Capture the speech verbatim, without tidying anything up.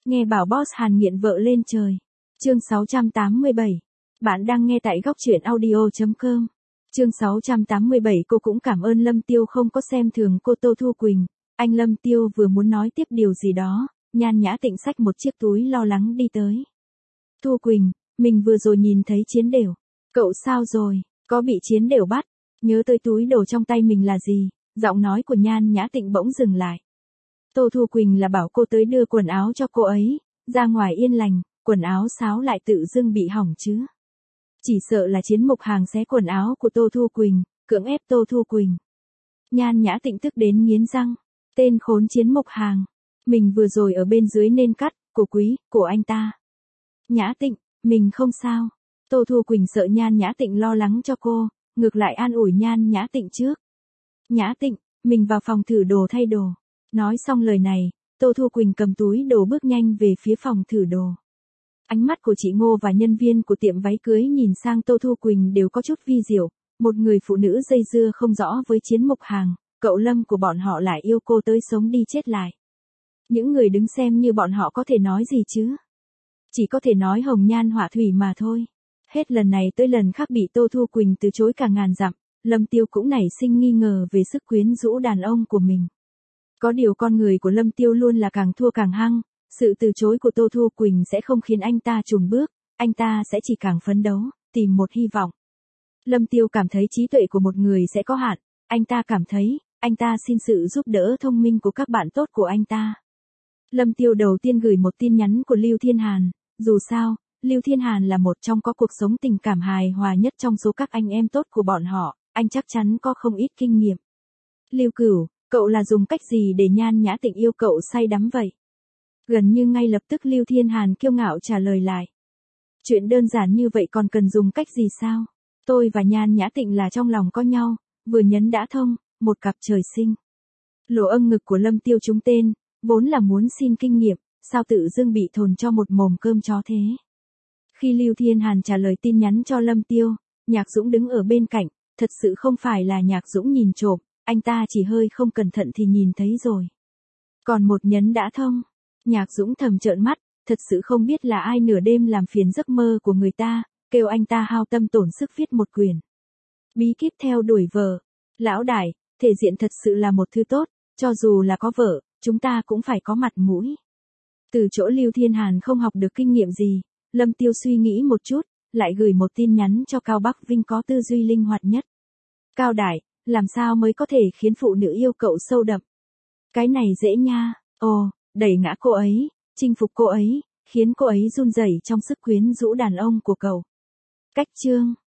Nghe bảo boss Hàn nghiện vợ lên trời. Chương sáu trăm tám mươi bảy. Bạn đang nghe tại góc truyện audio chấm com. Chương sáu trăm tám mươi bảy. Cô cũng cảm ơn Lâm Tiêu không có xem thường cô Tô Thu Quỳnh. Anh Lâm Tiêu vừa muốn nói tiếp điều gì đó, Nhan Nhã Tịnh xách một chiếc túi lo lắng đi tới. Thu Quỳnh, mình vừa rồi nhìn thấy chiến đều. Cậu sao rồi, có bị chiến đều bắt? Nhớ tới túi đồ trong tay mình là gì? Giọng nói của Nhan Nhã Tịnh bỗng dừng lại. Tô Thu Quỳnh là bảo cô tới đưa quần áo cho cô ấy, ra ngoài yên lành, quần áo sáo lại tự dưng bị hỏng chứ. Chỉ sợ là Chiến Mục Hàng xé quần áo của Tô Thu Quỳnh, cưỡng ép Tô Thu Quỳnh. Nhan Nhã Tịnh tức đến nghiến răng, tên khốn Chiến Mục Hàng, mình vừa rồi ở bên dưới nên cắt, của quý, của anh ta. Nhã Tịnh, mình không sao. Tô Thu Quỳnh sợ Nhan Nhã Tịnh lo lắng cho cô, ngược lại an ủi Nhan Nhã Tịnh trước. Nhã Tịnh, mình vào phòng thử đồ thay đồ. Nói xong lời này, Tô Thu Quỳnh cầm túi đồ bước nhanh về phía phòng thử đồ. Ánh mắt của chị Ngô và nhân viên của tiệm váy cưới nhìn sang Tô Thu Quỳnh đều có chút vi diệu, một người phụ nữ dây dưa không rõ với Chiến Mục Hàng, cậu Lâm của bọn họ lại yêu cô tới sống đi chết lại. Những người đứng xem như bọn họ có thể nói gì chứ? Chỉ có thể nói hồng nhan họa thủy mà thôi. Hết lần này tới lần khác bị Tô Thu Quỳnh từ chối cả ngàn dặm, Lâm Tiêu cũng nảy sinh nghi ngờ về sức quyến rũ đàn ông của mình. Có điều con người của Lâm Tiêu luôn là càng thua càng hăng, sự từ chối của Tô Thu Quỳnh sẽ không khiến anh ta chùn bước, anh ta sẽ chỉ càng phấn đấu, tìm một hy vọng. Lâm Tiêu cảm thấy trí tuệ của một người sẽ có hạn, anh ta cảm thấy, anh ta xin sự giúp đỡ thông minh của các bạn tốt của anh ta. Lâm Tiêu đầu tiên gửi một tin nhắn của Lưu Thiên Hàn, dù sao, Lưu Thiên Hàn là một trong có cuộc sống tình cảm hài hòa nhất trong số các anh em tốt của bọn họ, anh chắc chắn có không ít kinh nghiệm. Lưu Cửu, cậu là dùng cách gì để Nhan Nhã Tịnh yêu cậu say đắm vậy? Gần như ngay lập tức Lưu Thiên Hàn kiêu ngạo trả lời lại. Chuyện đơn giản như vậy còn cần dùng cách gì sao? Tôi và Nhan Nhã Tịnh là trong lòng có nhau, vừa nhấn đã thông, một cặp trời sinh. Lỗ âm ngực của Lâm Tiêu trúng tên, vốn là muốn xin kinh nghiệm, sao tự dưng bị thồn cho một mồm cơm chó thế? Khi Lưu Thiên Hàn trả lời tin nhắn cho Lâm Tiêu, Nhạc Dũng đứng ở bên cạnh, thật sự không phải là Nhạc Dũng nhìn trộm, anh ta chỉ hơi không cẩn thận thì nhìn thấy rồi. Còn một nhấn đã thông, Nhạc Dũng thầm trợn mắt, thật sự không biết là ai nửa đêm làm phiền giấc mơ của người ta, kêu anh ta hao tâm tổn sức viết một quyển. Bí kíp theo đuổi vợ. Lão đại, thể diện thật sự là một thứ tốt, cho dù là có vợ, chúng ta cũng phải có mặt mũi. Từ chỗ Lưu Thiên Hàn không học được kinh nghiệm gì, Lâm Tiêu suy nghĩ một chút, lại gửi một tin nhắn cho Cao Bắc Vinh có tư duy linh hoạt nhất. Cao đại, làm sao mới có thể khiến phụ nữ yêu cậu sâu đậm? Cái này dễ nha, ồ, đẩy ngã cô ấy, chinh phục cô ấy, khiến cô ấy run rẩy trong sức quyến rũ đàn ông của cậu. Cách chương